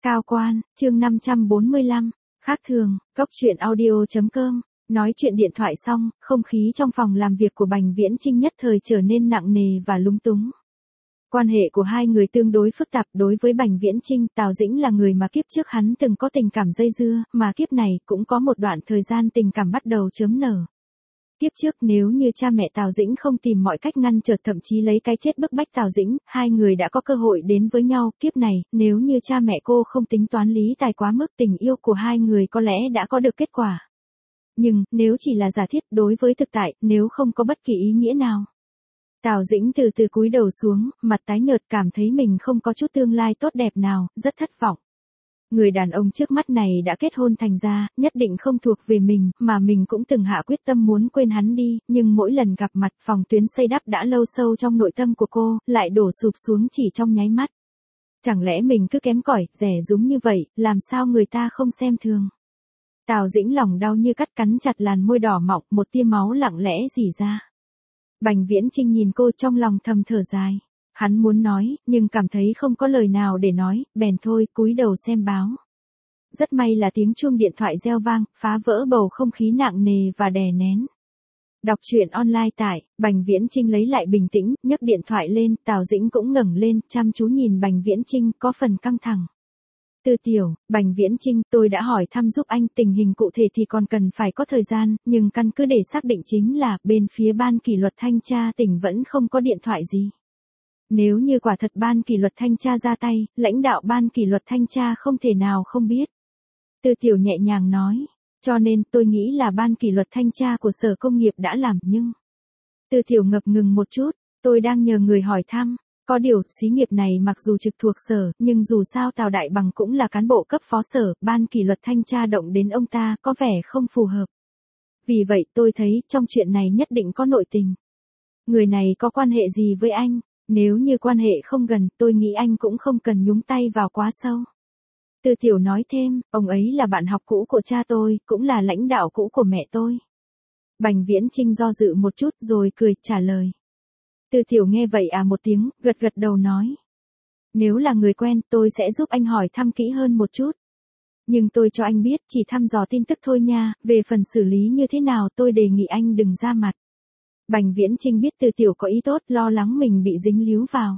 Cao quan, chương 545, khác thường, cốc truyện audio.com, nói chuyện điện thoại xong, không khí trong phòng làm việc của Bành Viễn Chinh nhất thời trở nên nặng nề và lúng túng. Quan hệ của hai người tương đối phức tạp. Đối với Bành Viễn Chinh, Tào Dĩnh là người mà kiếp trước hắn từng có tình cảm dây dưa, mà kiếp này cũng có một đoạn thời gian tình cảm bắt đầu chớm nở. Kiếp trước nếu như cha mẹ Tào Dĩnh không tìm mọi cách ngăn trở, thậm chí lấy cái chết bức bách Tào Dĩnh, hai người đã có cơ hội đến với nhau. Kiếp này, nếu như cha mẹ cô không tính toán lý tài quá mức, tình yêu của hai người có lẽ đã có được kết quả. Nhưng, nếu chỉ là giả thiết, đối với thực tại, nếu không có bất kỳ ý nghĩa nào. Tào Dĩnh từ từ cúi đầu xuống, mặt tái nhợt, cảm thấy mình không có chút tương lai tốt đẹp nào, rất thất vọng. Người đàn ông trước mắt này đã kết hôn thành ra, nhất định không thuộc về mình, mà mình cũng từng hạ quyết tâm muốn quên hắn đi, nhưng mỗi lần gặp mặt, phòng tuyến xây đắp đã lâu sâu trong nội tâm của cô, lại đổ sụp xuống chỉ trong nháy mắt. Chẳng lẽ mình cứ kém cỏi, rẻ rúng như vậy, làm sao người ta không xem thường? Tào Dĩnh lòng đau như cắt, cắn chặt làn môi đỏ mọng, một tia máu lặng lẽ rỉ ra. Bành Viễn Chinh nhìn cô trong lòng thầm thở dài. Hắn muốn nói, nhưng cảm thấy không có lời nào để nói, bèn thôi, cúi đầu xem báo. Rất may là tiếng chuông điện thoại reo vang, phá vỡ bầu không khí nặng nề và đè nén. Đọc truyện online tại, Bành Viễn Chinh lấy lại bình tĩnh, nhấc điện thoại lên, Tào Dĩnh cũng ngẩng lên, chăm chú nhìn Bành Viễn Chinh, có phần căng thẳng. Tư Tiểu, Bành Viễn Chinh, tôi đã hỏi thăm giúp anh, tình hình cụ thể thì còn cần phải có thời gian, nhưng căn cứ để xác định chính là, bên phía ban kỷ luật thanh tra tỉnh vẫn không có điện thoại gì. Nếu như quả thật ban kỷ luật thanh tra ra tay, lãnh đạo ban kỷ luật thanh tra không thể nào không biết. Tư Tiểu nhẹ nhàng nói, cho nên tôi nghĩ là ban kỷ luật thanh tra của Sở Công nghiệp đã làm, nhưng... Tư Tiểu ngập ngừng một chút, tôi đang nhờ người hỏi thăm. Có điều, xí nghiệp này mặc dù trực thuộc sở, nhưng dù sao Tào Đại Bằng cũng là cán bộ cấp phó sở, ban kỷ luật thanh tra động đến ông ta có vẻ không phù hợp. Vì vậy tôi thấy, trong chuyện này nhất định có nội tình. Người này có quan hệ gì với anh? Nếu như quan hệ không gần, tôi nghĩ anh cũng không cần nhúng tay vào quá sâu. Tư Tiểu nói thêm, ông ấy là bạn học cũ của cha tôi, cũng là lãnh đạo cũ của mẹ tôi. Bành Viễn Chinh do dự một chút rồi cười, trả lời. Tư Tiểu nghe vậy một tiếng, gật gật đầu nói. Nếu là người quen, tôi sẽ giúp anh hỏi thăm kỹ hơn một chút. Nhưng tôi cho anh biết, chỉ thăm dò tin tức thôi nha, về phần xử lý như thế nào tôi đề nghị anh đừng ra mặt. Bành Viễn Chinh biết Tư Tiểu có ý tốt, lo lắng mình bị dính líu vào.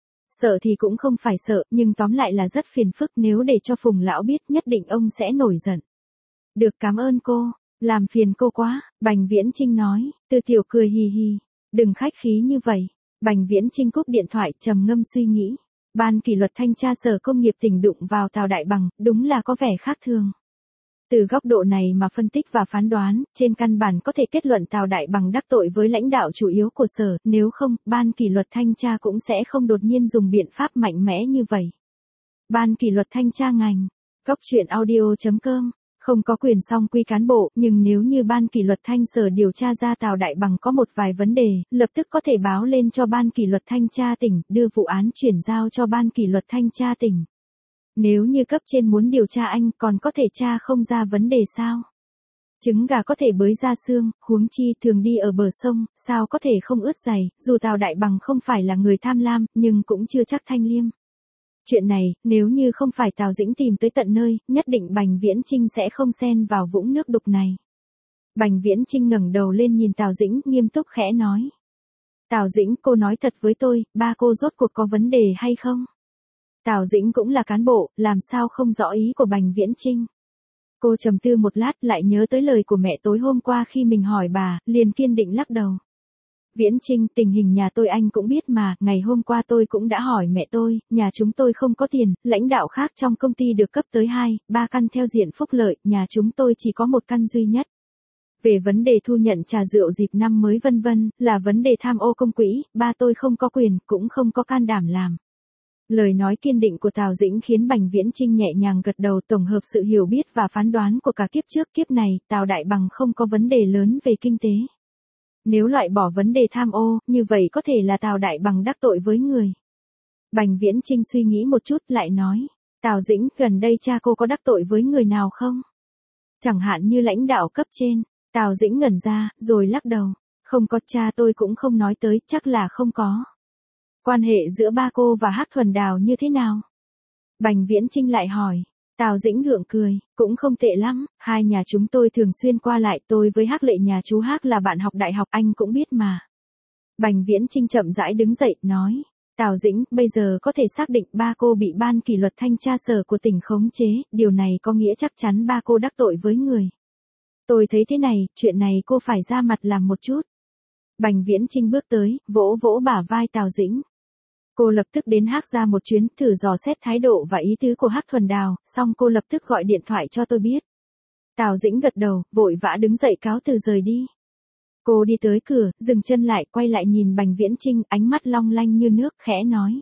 Sợ thì cũng không phải sợ, nhưng tóm lại là rất phiền phức, nếu để cho Phùng lão biết nhất định ông sẽ nổi giận. Được, cảm ơn cô, làm phiền cô quá, Bành Viễn Chinh nói. Tư Tiểu cười hì hì. Đừng khách khí như vậy. Bành Viễn Chinh cúp điện thoại, trầm ngâm suy nghĩ. Ban kỷ luật thanh tra Sở Công nghiệp tỉnh đụng vào Tào Đại Bằng, đúng là có vẻ khác thường. Từ góc độ này mà phân tích và phán đoán, trên căn bản có thể kết luận Tào Đại Bằng đắc tội với lãnh đạo chủ yếu của sở, nếu không, ban kỷ luật thanh tra cũng sẽ không đột nhiên dùng biện pháp mạnh mẽ như vậy. Ban kỷ luật thanh tra ngành, cốc truyện audio.com. Không có quyền song quy cán bộ, nhưng nếu như ban kỷ luật thanh sở điều tra ra Tào Đại Bằng có một vài vấn đề, lập tức có thể báo lên cho ban kỷ luật thanh tra tỉnh, đưa vụ án chuyển giao cho ban kỷ luật thanh tra tỉnh. Nếu như cấp trên muốn điều tra anh, còn có thể tra không ra vấn đề sao? Trứng gà có thể bới ra xương, huống chi thường đi ở bờ sông, sao có thể không ướt giày, dù Tào Đại Bằng không phải là người tham lam, nhưng cũng chưa chắc thanh liêm. Chuyện này, nếu như không phải Tào Dĩnh tìm tới tận nơi, nhất định Bành Viễn Chinh sẽ không xen vào vũng nước đục này. Bành Viễn Chinh ngẩng đầu lên nhìn Tào Dĩnh, nghiêm túc khẽ nói. Tào Dĩnh, cô nói thật với tôi, ba cô rốt cuộc có vấn đề hay không? Tào Dĩnh cũng là cán bộ, làm sao không rõ ý của Bành Viễn Chinh. Cô trầm tư một lát, lại nhớ tới lời của mẹ tối hôm qua khi mình hỏi bà, liền kiên định lắc đầu. Viễn Chinh, tình hình nhà tôi anh cũng biết mà, ngày hôm qua tôi cũng đã hỏi mẹ tôi, nhà chúng tôi không có tiền, lãnh đạo khác trong công ty được cấp tới 2, 3 căn theo diện phúc lợi, nhà chúng tôi chỉ có một căn duy nhất. Về vấn đề thu nhận trà rượu dịp năm mới vân vân, là vấn đề tham ô công quỹ, ba tôi không có quyền, cũng không có can đảm làm. Lời nói kiên định của Tào Dĩnh khiến Bành Viễn Chinh nhẹ nhàng gật đầu, tổng hợp sự hiểu biết và phán đoán của cả kiếp trước kiếp này, Tào Đại Bằng không có vấn đề lớn về kinh tế. Nếu loại bỏ vấn đề tham ô, như vậy có thể là Tào Đại Bằng đắc tội với người. Bành Viễn Chinh suy nghĩ một chút lại nói, Tào Dĩnh, gần đây cha cô có đắc tội với người nào không? Chẳng hạn như lãnh đạo cấp trên. Tào Dĩnh ngẩn ra, rồi lắc đầu, không có, cha tôi cũng không nói tới, chắc là không có. Quan hệ giữa ba cô và Hắc Thuần Đào như thế nào? Bành Viễn Chinh lại hỏi. Tào Dĩnh gượng cười, cũng không tệ lắm, hai nhà chúng tôi thường xuyên qua lại, tôi với Hắc Lệ nhà chú Hắc là bạn học đại học, anh cũng biết mà. Bành Viễn Chinh chậm rãi đứng dậy, nói. Tào Dĩnh, bây giờ có thể xác định ba cô bị ban kỷ luật thanh tra sở của tỉnh khống chế, điều này có nghĩa chắc chắn ba cô đắc tội với người. Tôi thấy thế này, chuyện này cô phải ra mặt làm một chút. Bành Viễn Chinh bước tới, vỗ vỗ bả vai Tào Dĩnh. Cô lập tức đến Hắc ra một chuyến, thử dò xét thái độ và ý tứ của Hắc Thuần Đào, xong cô lập tức gọi điện thoại cho tôi biết. Tào Dĩnh gật đầu, vội vã đứng dậy cáo từ rời đi. Cô đi tới cửa, dừng chân lại, quay lại nhìn Bành Viễn Chinh, ánh mắt long lanh như nước, khẽ nói.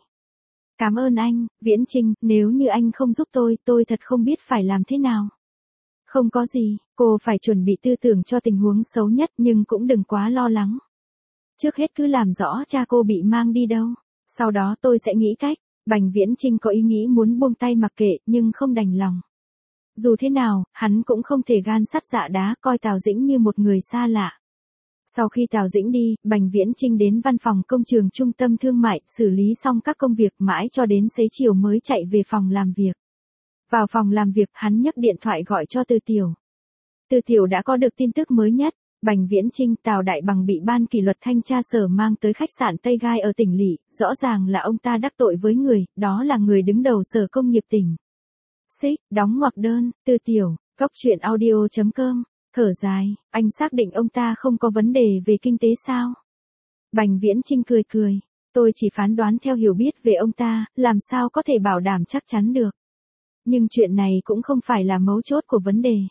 Cảm ơn anh, Viễn Chinh, nếu như anh không giúp tôi thật không biết phải làm thế nào. Không có gì, cô phải chuẩn bị tư tưởng cho tình huống xấu nhất nhưng cũng đừng quá lo lắng. Trước hết cứ làm rõ cha cô bị mang đi đâu, sau đó tôi sẽ nghĩ cách. Bành Viễn Chinh có ý nghĩ muốn buông tay mặc kệ nhưng không đành lòng. Dù thế nào, hắn cũng không thể gan sắt dạ đá coi Tào Dĩnh như một người xa lạ. Sau khi Tào Dĩnh đi, Bành Viễn Chinh đến văn phòng công trường trung tâm thương mại, xử lý xong các công việc mãi cho đến xế chiều mới chạy về phòng làm việc. Vào phòng làm việc, hắn nhấc điện thoại gọi cho Từ Tiểu. Từ Tiểu đã có được tin tức mới nhất, Bành Viễn Chinh, Tào Đại Bằng bị ban kỷ luật thanh tra sở mang tới khách sạn Tây Gai ở tỉnh lỵ, rõ ràng là ông ta đắc tội với người, đó là người đứng đầu sở công nghiệp tỉnh. Xích, đóng ngoặc đơn, Từ Tiểu, goctruyện.audio.com. Thở dài, anh xác định ông ta không có vấn đề về kinh tế sao? Bành Viễn Chinh cười cười, tôi chỉ phán đoán theo hiểu biết về ông ta, làm sao có thể bảo đảm chắc chắn được. Nhưng chuyện này cũng không phải là mấu chốt của vấn đề.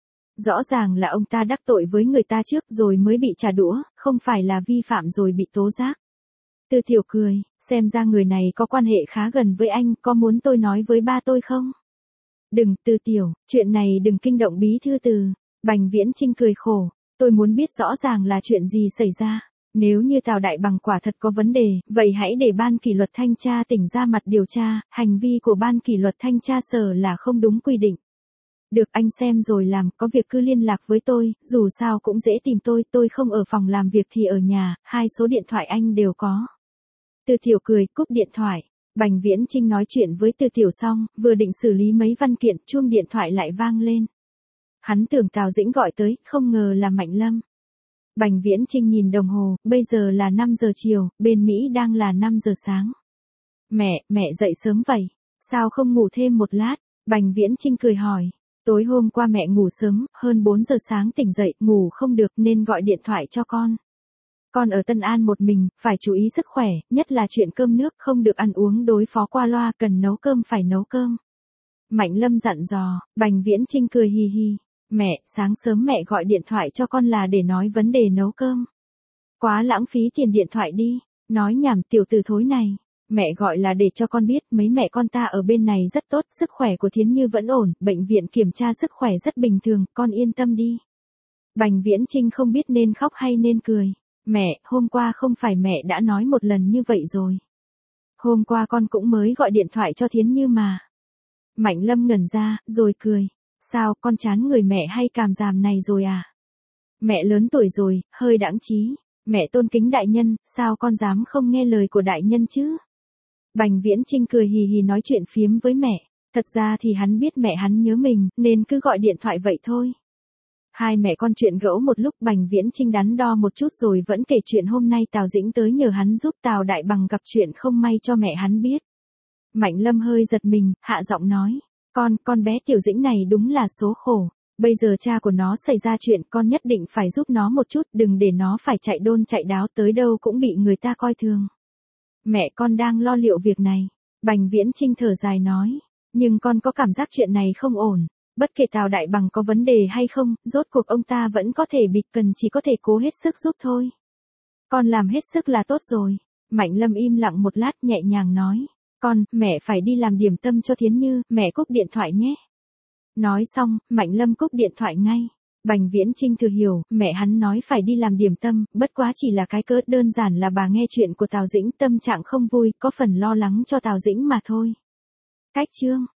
Rõ ràng là ông ta đắc tội với người ta trước rồi mới bị trả đũa, không phải là vi phạm rồi bị tố giác. Từ Tiểu cười, xem ra người này có quan hệ khá gần với anh, có muốn tôi nói với ba tôi không? Đừng, Từ Tiểu, chuyện này đừng kinh động bí thư Từ. Bành Viễn Chinh cười khổ, tôi muốn biết rõ ràng là chuyện gì xảy ra. Nếu như Tào Đại Bằng quả thật có vấn đề, vậy hãy để ban kỷ luật thanh tra tỉnh ra mặt điều tra, hành vi của ban kỷ luật thanh tra sở là không đúng quy định. Được, anh xem rồi làm, có việc cứ liên lạc với tôi, dù sao cũng dễ tìm tôi không ở phòng làm việc thì ở nhà, hai số điện thoại anh đều có. Từ Tiểu cười, cúp điện thoại. Bành Viễn Chinh nói chuyện với Từ Tiểu xong, vừa định xử lý mấy văn kiện, chuông điện thoại lại vang lên. Hắn tưởng Tào Dĩnh gọi tới, không ngờ là Mạnh Lâm. Bành Viễn Chinh nhìn đồng hồ, bây giờ là 5 giờ chiều, bên Mỹ đang là 5 giờ sáng. Mẹ dậy sớm vậy, sao không ngủ thêm một lát? Bành Viễn Chinh cười hỏi, tối hôm qua mẹ ngủ sớm, hơn 4 giờ sáng tỉnh dậy, ngủ không được nên gọi điện thoại cho con. Con ở Tân An một mình, phải chú ý sức khỏe, nhất là chuyện cơm nước, không được ăn uống đối phó qua loa, cần nấu cơm phải nấu cơm. Mạnh Lâm dặn dò, Bành Viễn Chinh cười hì hì. Mẹ, sáng sớm mẹ gọi điện thoại cho con là để nói vấn đề nấu cơm. Quá lãng phí tiền điện thoại đi, nói nhảm tiểu tử thối này. Mẹ gọi là để cho con biết mấy mẹ con ta ở bên này rất tốt, sức khỏe của Thiến Như vẫn ổn, bệnh viện kiểm tra sức khỏe rất bình thường, con yên tâm đi. Bành Viễn Chinh không biết nên khóc hay nên cười. Mẹ, hôm qua không phải mẹ đã nói một lần như vậy rồi. Hôm qua con cũng mới gọi điện thoại cho Thiến Như mà. Mạnh Lâm ngẩn ra, rồi cười. Sao, con chán người mẹ hay càm ràm này rồi à? Mẹ lớn tuổi rồi, hơi đãng trí. Mẹ tôn kính đại nhân, sao con dám không nghe lời của đại nhân chứ? Bành Viễn Chinh cười hì hì nói chuyện phiếm với mẹ. Thật ra thì hắn biết mẹ hắn nhớ mình, nên cứ gọi điện thoại vậy thôi. Hai mẹ con chuyện gẫu một lúc, Bành Viễn Chinh đắn đo một chút rồi vẫn kể chuyện hôm nay Tào Dĩnh tới nhờ hắn giúp Tào Đại Bằng gặp chuyện không may cho mẹ hắn biết. Mạnh Lâm hơi giật mình, hạ giọng nói. Con bé Tiểu Dĩnh này đúng là số khổ. Bây giờ cha của nó xảy ra chuyện, con nhất định phải giúp nó một chút, đừng để nó phải chạy đôn chạy đáo, tới đâu cũng bị người ta coi thường. Mẹ con đang lo liệu việc này. Bành Viễn Chinh thở dài nói. Nhưng con có cảm giác chuyện này không ổn. Bất kể Tào Đại Bằng có vấn đề hay không, rốt cuộc ông ta vẫn có thể bị, cần chỉ có thể cố hết sức giúp thôi. Con làm hết sức là tốt rồi. Mạnh Lâm im lặng một lát nhẹ nhàng nói. Mẹ phải đi làm điểm tâm cho Thiến Như, mẹ cúp điện thoại nhé. Nói xong, Mạnh Lâm cúp điện thoại ngay. Bành Viễn Chinh thừa hiểu, mẹ hắn nói phải đi làm điểm tâm, bất quá chỉ là cái cớ đơn giản là bà nghe chuyện của Tào Dĩnh tâm trạng không vui, có phần lo lắng cho Tào Dĩnh mà thôi. Cách chương